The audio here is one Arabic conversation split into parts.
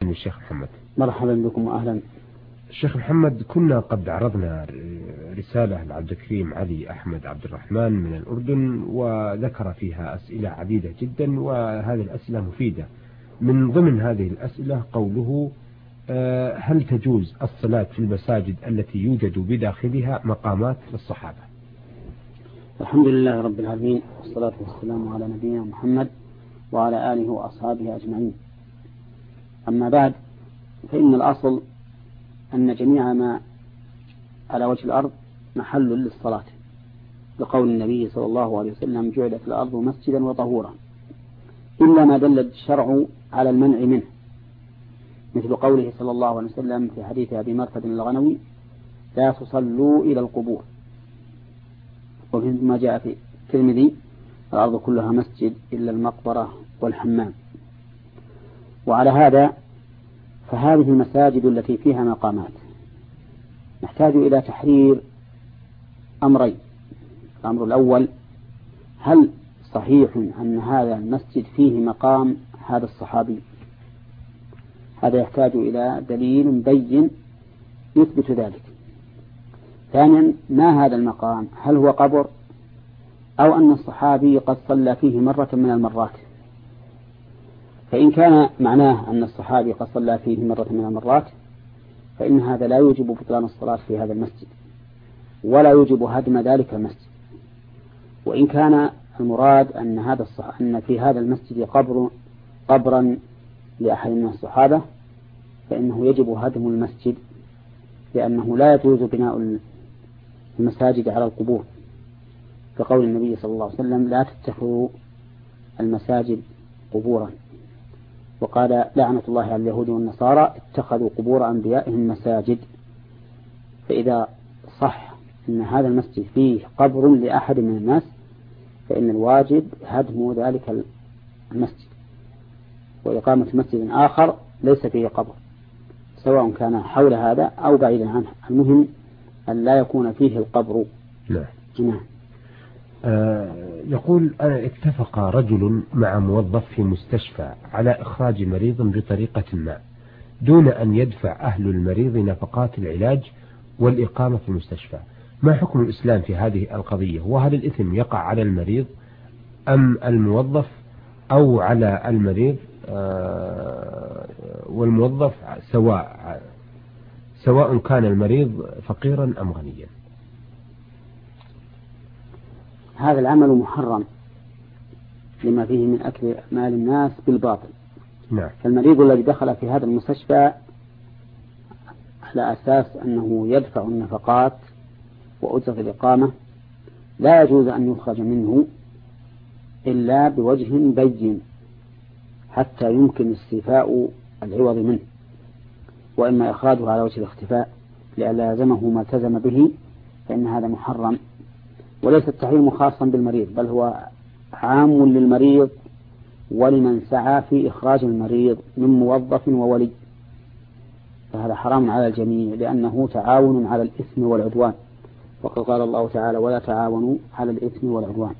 سمو الشيخ محمد. مرحبا بكم وأهلا. الشيخ محمد، كنا قد عرضنا رسالة لعبد الكريم علي أحمد عبد الرحمن من الأردن، وذكر فيها أسئلة عديدة جدا، وهذه الأسئلة مفيدة. من ضمن هذه الأسئلة قوله: هل تجوز الصلاة في المساجد التي يوجد بداخلها مقامات للصحابة؟ الحمد لله رب العالمين، والصلاة والسلام على نبينا محمد وعلى آله وأصحابه أجمعين. أما بعد، فإن الأصل أن جميع ما على وجه الأرض محل للصلاة، لقول النبي صلى الله عليه وسلم: جعلت الأرض مسجدا وطهورا، إلا ما دل الشرع على المنع منه، مثل قوله صلى الله عليه وسلم في حديث أبي مرثد الغنوي: لا تصلوا إلى القبور. وفيما جاء في الترمذي: الأرض كلها مسجد إلا المقبرة والحمام. وعلى هذا فهذه المساجد التي فيها مقامات نحتاج إلى تحرير أمرين. الأمر الأول: هل صحيح أن هذا المسجد فيه مقام هذا الصحابي؟ هذا يحتاج إلى دليل بين يثبت ذلك. ثانيا: ما هذا المقام؟ هل هو قبر أو أن الصحابي قد صلى فيه مرة من المرات؟ فإن كان معناه أن الصحابي قد صلى فيه مرة من المرات، فإن هذا لا يوجب بطلان الصلاة في هذا المسجد، ولا يوجب هدم ذلك المسجد. وإن كان المراد أن في هذا المسجد قبرا لأحد من الصحابة، فإنه يجب هدم المسجد، لأنه لا يجوز بناء المساجد على القبور، كقول النبي صلى الله عليه وسلم: لا تتخذوا المساجد قبورا. وقال: لعنة الله على اليهود والنصارى اتخذوا قبور أنبيائهم مساجد. فإذا صح أن هذا المسجد فيه قبر لأحد من الناس، فإن الواجب هدم ذلك المسجد وإقامة مسجد آخر ليس فيه قبر، سواء كان حول هذا أو بعيدا عنه. المهم أن لا يكون فيه القبر. نعم. يقول: أنا اتفق رجل مع موظف في مستشفى على إخراج مريض بطريقة ما، دون أن يدفع أهل المريض نفقات العلاج والإقامة في المستشفى. ما حكم الإسلام في هذه القضية؟ وهل الإثم يقع على المريض أم الموظف أو على المريض والموظف سواء كان المريض فقيرا أم غنيا؟ هذا العمل محرم لما فيه من أكل مال الناس بالباطل. نعم. فالمريض الذي دخل في هذا المستشفى على أساس أنه يدفع النفقات وأجرة الإقامة لا يجوز أن يخرج منه إلا بوجه بين حتى يمكن استيفاء العوض منه، وإما إخراجه على وجه الاختفاء لئلا يلزمه ما التزم به، فإن هذا محرم. وليس التحريم خاصا بالمريض، بل هو عام للمريض ولمن سعى في إخراج المريض من موظف وولي، فهذا حرام على الجميع، لأنه تعاون على الإثم والعدوان، وقد قال الله تعالى: ولا تعاونوا على الإثم والعدوان.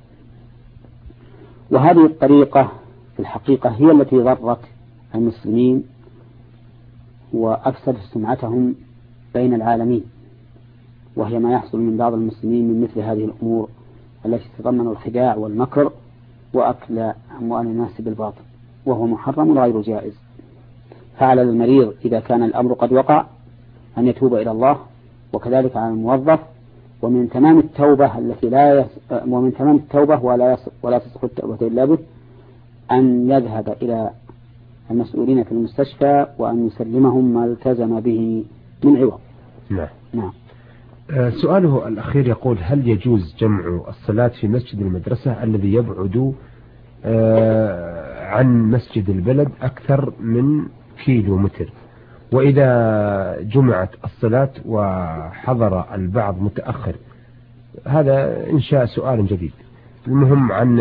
وهذه الطريقة في الحقيقة هي التي ضرت المسلمين وأفسدت سمعتهم بين العالمين، وهي ما يحصل من بعض المسلمين من مثل هذه الأمور التي تتضمن الخداع والمكر وأكل أموال الناس بالباطل، وهو محرم غير جائز. فعلى المريض إذا كان الأمر قد وقع أن يتوب إلى الله، وكذلك على الموظف. ومن تمام التوبة ولا تصح التوبة إلا به أن يذهب إلى المسؤولين في المستشفى وأن يسلمهم ما التزم به من عوض. نعم. سؤاله الأخير يقول: هل يجوز جمع الصلاة في مسجد المدرسة الذي يبعد عن مسجد البلد أكثر من كيلومتر؟ وإذا جمعت الصلاة وحضر البعض متأخر، هذا إنشاء سؤال جديد. المهم عن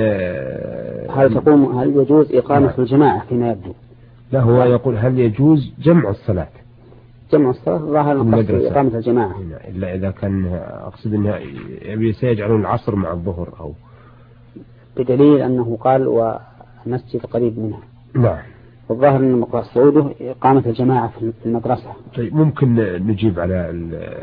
هل يجوز إقامة الجماعة فيما يبدو؟ لا، هو يقول: هل يجوز جمع الصلاة؟ جمع الصلاة ظاهر إقامة الجماعة، إلا إذا كان أقصد أنها سيجعلون العصر مع الظهر، أو بدليل أنه قال: ومسجد قريب منها. نعم. الظاهر أن مقصوده إقامة الجماعة في المدرسة. طيب ممكن نجيب على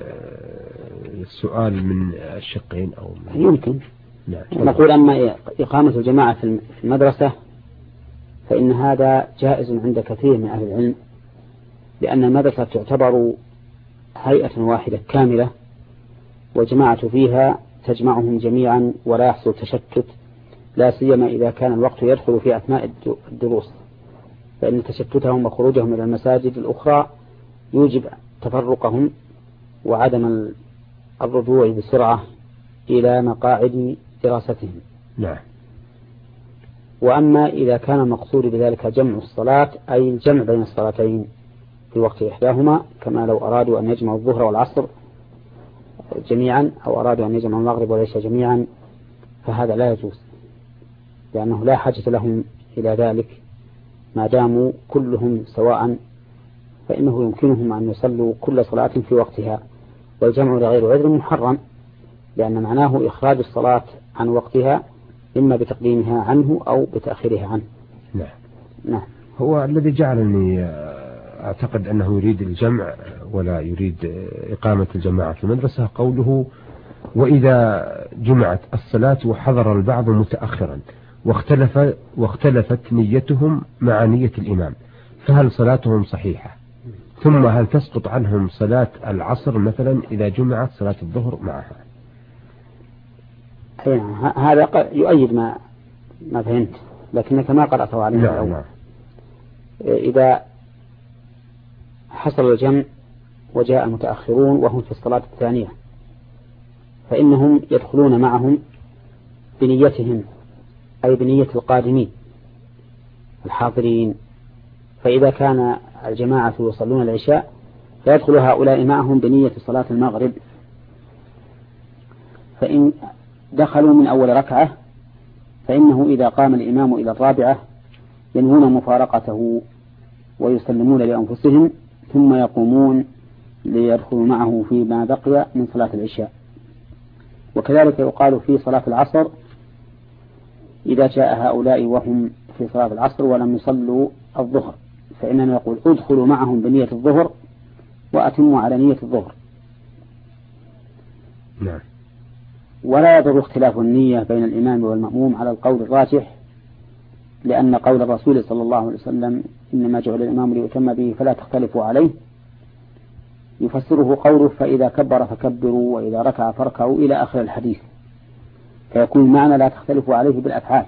السؤال من الشقين أو من يمكن. نعم. نقول أما إقامة الجماعة في المدرسة فإن هذا جائز عند كثير من أهل العلم، لأن المدرسة تعتبر هيئة واحدة كاملة، والجماعة فيها تجمعهم جميعا ولا يحصل تشتت، لا سيما إذا كان الوقت يدخل في أثناء الدروس، فإن تشتتهم وخروجهم إلى المساجد الأخرى يوجب تفرقهم وعدم الرجوع بسرعة إلى مقاعد دراستهم. نعم. وأما إذا كان المقصود بذلك جمع الصلاة أي الجمع بين الصلاتين في وقت إحداهما، كما لو أرادوا أن يجمعوا الظهر والعصر جميعا أو أرادوا أن يجمعوا المغرب والعشاء جميعا، فهذا لا يجوز، لأنه لا حاجة لهم إلى ذلك ما داموا كلهم سواء، فإنه يمكنهم أن يصلوا كل صلاة في وقتها، والجمع لغير عذر محرم، لأن معناه إخراج الصلاة عن وقتها إما بتقديمها عنه أو بتأخيرها عنه. نعم. نعم. هو الذي جعلني أعتقد أنه يريد الجمع ولا يريد إقامة الجماعة في المدرسة قوله: وإذا جمعت الصلاة وحضر البعض متأخرا واختلفت نيتهم مع نية الإمام، فهل صلاتهم صحيحة؟ ثم هل تسقط عنهم صلاة العصر مثلا إذا جمعت صلاة الظهر معها؟ هذا يؤيد ما فهمت، لكنك ما قرأته عليه. نعم. نعم. إذا حصل الجمع وجاء المتأخرون وهم في الصلاة الثانية، فإنهم يدخلون معهم بنيتهم أي بنية القادمين الحاضرين، فإذا كان الجماعة يصلون العشاء فيدخل هؤلاء معهم بنية صلاة المغرب، فإن دخلوا من أول ركعة فإنه إذا قام الإمام إلى الرابعة ينوون مفارقته ويسلمون لأنفسهم ثم يقومون ليدخلوا معه فيما بقي من صلاة العشاء. وكذلك يقال في صلاة العصر إذا جاء هؤلاء وهم في صلاة العصر ولم يصلوا الظهر فإننا نقول ادخلوا معهم بنية الظهر وأتموا على نية الظهر. نعم. ولا يضر اختلاف النية بين الإمام والمأموم على القول الراجح، لأن قول الرسول صلى الله عليه وسلم: إنما جعل الإمام ليؤتم به فلا تختلفوا عليه، يفسره قوله: فإذا كبر فكبروا وإذا ركع فاركعوا إلى آخر الحديث، فيكون معنى لا تختلفوا عليه بالأفعال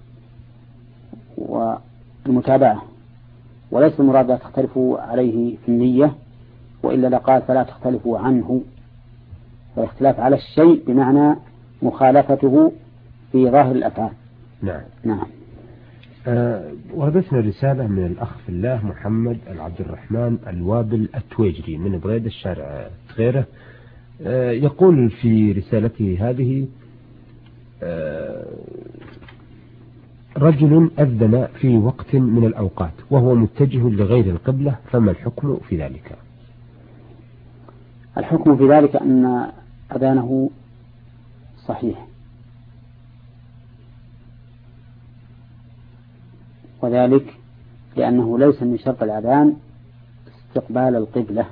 والمتابعة، وليس المراد لا تختلفوا عليه في النية، وإلا لقال فلا تختلفوا عنه، فالاختلاف على الشيء بمعنى مخالفته في ظاهر الأفعال. نعم. نعم. وردتنا رسالة من الأخ في الله محمد العبد الرحمن الوابل التويجري من بريد الشارع غيره، يقول في رسالته هذه: رجل أذن في وقت من الأوقات وهو متجه لغير القبلة، فما الحكم في ذلك؟ الحكم في ذلك أن أذانه صحيح، وذلك لأنه ليس من شرط الأذان استقبال القبلة.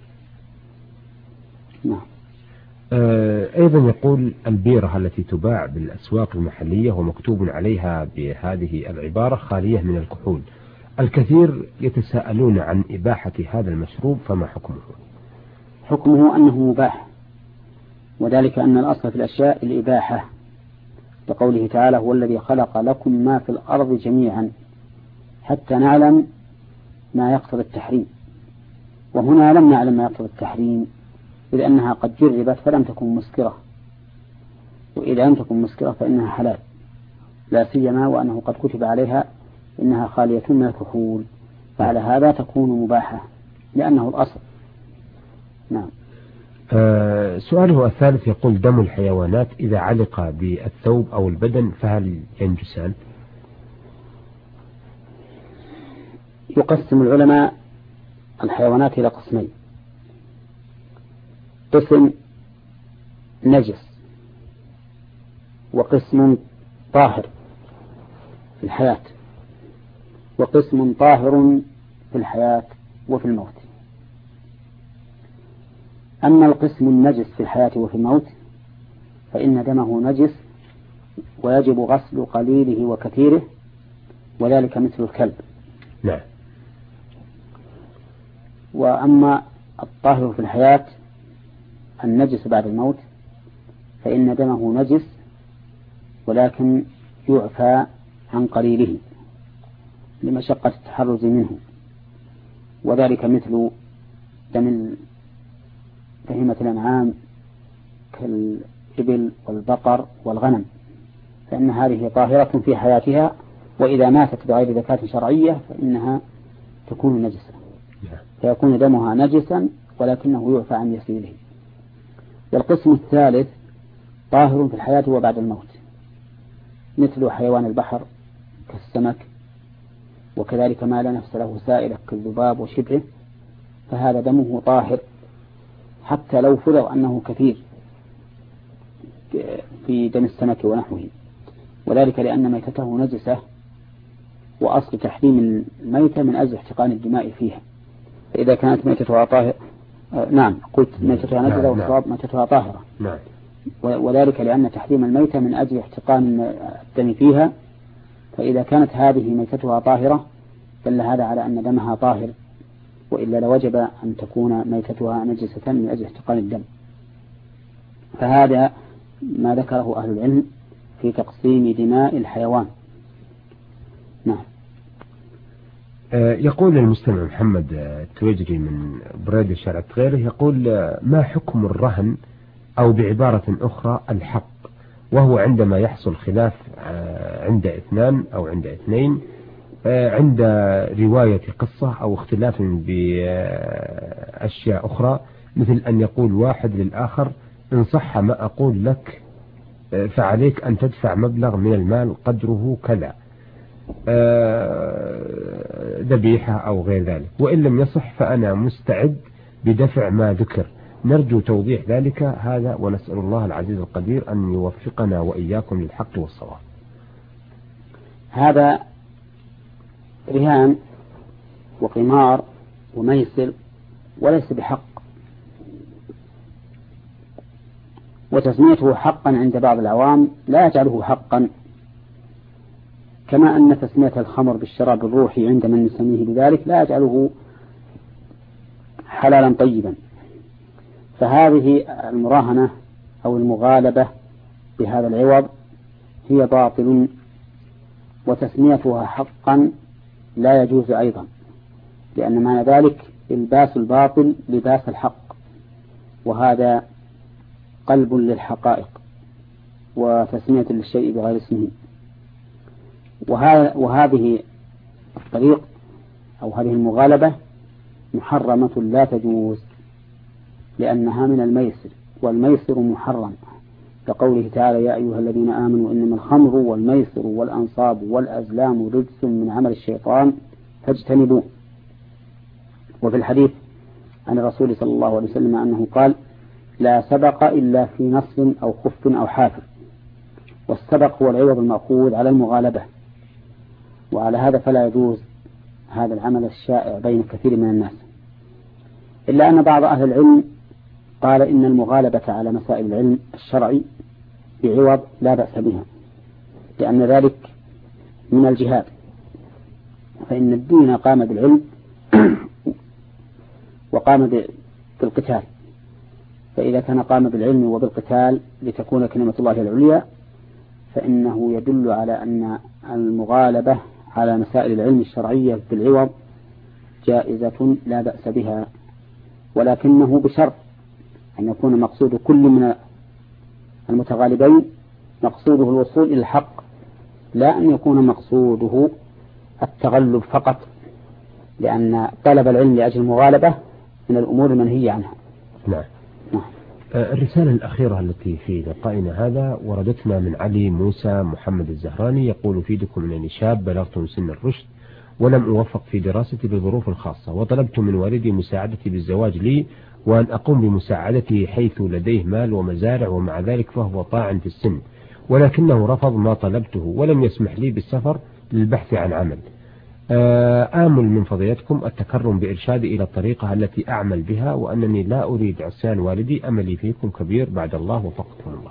نعم. أيضا يقول: البيرة التي تباع بالأسواق المحلية ومكتوب عليها بهذه العبارة خالية من الكحول، الكثير يتساءلون عن إباحة هذا المشروب، فما حكمه؟ حكمه أنه مباح، وذلك أن الأصل في الأشياء الإباحة، لقوله تعالى: هو الذي خلق لكم ما في الأرض جميعا حتى نعلم ما يقتضي التحريم، وهنا لم نعلم ما يقتضي التحريم إذ أنها قد جربت فلم تكن مسكرة، وإذا لم تكن مسكرة فإنها حلال، لا سيما وأنه قد كتب عليها إنها خالية من الكحول، فعلى هذا تكون مباحة لأنه الأصل. نعم. سؤاله الثالث يقول: دم الحيوانات إذا علق بالثوب أو البدن فهل ينجسان؟ يقسم العلماء الحيوانات إلى قسمين: قسم نجس وقسم طاهر في الحياة. وقسم طاهر في الحياة وفي الموت. أما القسم النجس في الحياة وفي الموت فإن دمه نجس ويجب غسل قليله وكثيره، وذلك مثل الكلب. نعم. وأما الطاهر في الحياة النجس بعد الموت فإن دمه نجس ولكن يعفى عن قليله لمشقة التحرز منه، وذلك مثل دم بهيمة الأنعام كالإبل والبقر والغنم، فإن هذه طاهرة في حياتها، وإذا ماتت بغير زكاة شرعية فإنها تكون نجسة، فيكون دمها نجسا ولكنه يعفى عن يسيره. والقسم الثالث طاهر في الحياة وبعد الموت، مثل حيوان البحر كالسمك، وكذلك ما لا نفس له سائلة كالذباب وشبهه، فهذا دمه طاهر حتى لو فرض أنه كثير في دم السمك ونحوه، وذلك لأن ميتته نجسة، وأصل تحريم الميتة من أجل احتقان الدماء فيها، فإذا كانت ميتتها طاهرة نعم قلت ميتتها نجسة والصواب ميتتها طاهرة، نعم. وذلك لأن تحريم الميتة من أجل احتقان الدم فيها، فإذا كانت هذه ميتتها طاهرة دل هذا على أن دمها طاهر، وإلا لوجب أن تكون ميتتها نجسة من أجل احتقان الدم. فهذا ما ذكره أهل العلم في تقسيم دماء الحيوان. نعم. يقول المستمع محمد التويجري من بريد شارع غيره، يقول ما حكم الرهن أو بعبارة أخرى الحق، وهو عندما يحصل خلاف عند اثنان أو عند اثنين عند رواية قصة أو اختلاف بأشياء أخرى، مثل أن يقول واحد للآخر إن صح ما أقول لك فعليك أن تدفع مبلغ من المال قدره كذا، ذبيحة أو غير ذلك، وإن لم يصح فأنا مستعد بدفع ما ذكر. نرجو توضيح ذلك هذا، ونسأل الله العزيز القدير أن يوفقنا وإياكم للحق والصواب. هذا رهان وقمار وميسر وليس بحق، وتسميته حقا عند بعض العوام لا يجعله حقا، كما أن تسمية الخمر بالشراب الروحي عند من يسميه بذلك لا يجعله حلالا طيبا. فهذه المراهنة أو المغالبة بهذا العوض هي باطل، وتسميتها حقا لا يجوز أيضا، لأن معنى ذلك الباس الباطل لباس الحق، وهذا قلب للحقائق وتسمية للشيء بغير اسمه. وهذه الطريق أو هذه المغالبة محرمة لا تجوز، لأنها من الميسر، والميسر محرم، كقوله تعالى يا أيها الذين آمنوا إنما الخمر والميسر والأنصاب والأزلام رجس من عمل الشيطان فاجتنبوه. وفي الحديث عن الرسول صلى الله عليه وسلم أنه قال لا سبق إلا في نص أو خف أو حافر، والسبق هو العوض المأخوذ على المغالبة، وعلى هذا فلا يجوز هذا العمل الشائع بين كثير من الناس، إلا أن بعض أهل العلم قال إن المغالبة على مسائل العلم الشرعي بعوض لا بأس بها، لأن ذلك من الجهاد، فإن الدين قام بالعلم وقام بالقتال، فإذا كان قام بالعلم وبالقتال لتكون كلمة الله العليا فإنه يدل على أن المغالبة على مسائل العلم الشرعية بالعوض جائزة لا بأس بها، ولكنه بشرط أن يكون مقصود كل من المتغالبين مقصوده الوصول إلى الحق، لا أن يكون مقصوده التغلب فقط، لأن طلب العلم لأجل المغالبة من الأمور المنهية عنها. نعم. الرسالة الأخيرة التي في لقائنا هذا وردتنا من علي موسى محمد الزهراني، يقول فيدكم أنني شاب بلغت سن الرشد ولم أوفق في دراستي بظروف خاصة، وطلبت من والدي مساعدتي بالزواج لي وأن أقوم بمساعدته حيث لديه مال ومزارع، ومع ذلك فهو طاعن في السن، ولكنه رفض ما طلبته ولم يسمح لي بالسفر للبحث عن عمل. آمل من فضيلتكم التكرم بإرشادي إلى الطريقة التي أعمل بها، وأنني لا أريد عصيان والدي. أملي فيكم كبير، بعد الله وفقكم الله.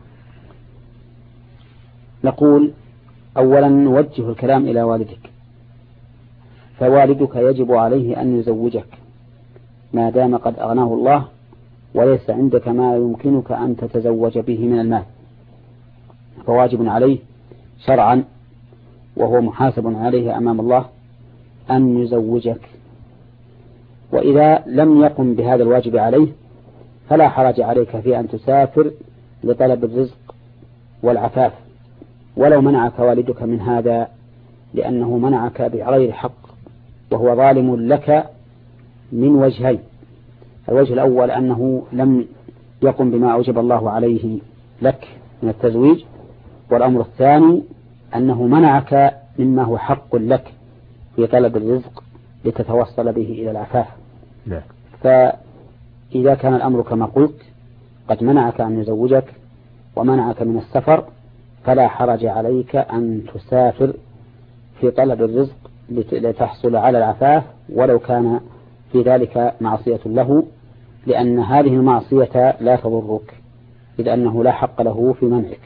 نقول أولا نوجه الكلام إلى والدك، فوالدك يجب عليه أن يزوجك ما دام قد أغناه الله وليس عندك ما يمكنك أن تتزوج به من المال، فواجب عليه شرعا وهو محاسب عليه أمام الله أن يزوجك. وإذا لم يقم بهذا الواجب عليه فلا حرج عليك في أن تسافر لطلب الرزق والعفاف، ولو منعك والدك من هذا لأنه منعك بغير حق وهو ظالم لك من وجهين. الوجه الأول أنه لم يقم بما أوجب الله عليه لك من التزويج، والأمر الثاني أنه منعك مما هو حق لك في طلب الرزق لتتوصل به إلى العفاف. فإذا كان الأمر كما قلت قد منعك أن يزوجك ومنعك من السفر فلا حرج عليك أن تسافر في طلب الرزق لتحصل على العفاف، ولو كان في ذلك معصية له، لأن هذه المعصية لا تضرك إذ أنه لا حق له في منعك.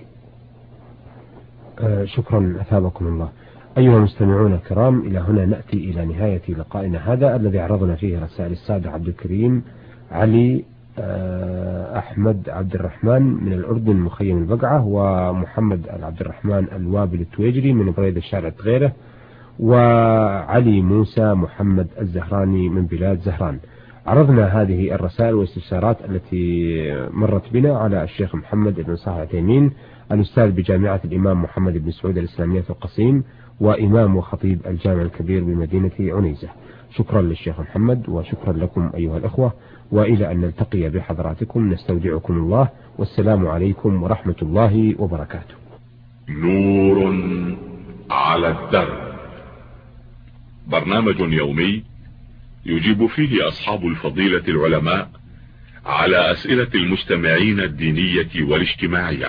شكرا أثابكم الله. أيها المستمعون الكرام، إلى هنا نأتي إلى نهاية لقائنا هذا الذي عرضنا فيه رسائل السادة عبد الكريم علي أحمد عبد الرحمن من الأردن مخيم البقعة، ومحمد عبد الرحمن الوابل التويجري من بريد الشارع غيره، وعلي موسى محمد الزهراني من بلاد زهران. عرضنا هذه الرسائل والاستفسارات التي مرت بنا على الشيخ محمد بن صالح العثيمين الأستاذ بجامعة الإمام محمد بن سعود الإسلامية في القصيم وإمام وخطيب الجامع الكبير بمدينة عنيزة. شكرا للشيخ محمد وشكرا لكم أيها الأخوة، وإلى أن نلتقي بحضراتكم نستودعكم الله، والسلام عليكم ورحمة الله وبركاته. نور على الدرب، برنامج يومي يجيب فيه أصحاب الفضيلة العلماء على أسئلة المستمعين الدينية والاجتماعية.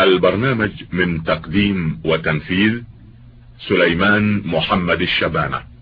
البرنامج من تقديم وتنفيذ سليمان محمد الشبانة.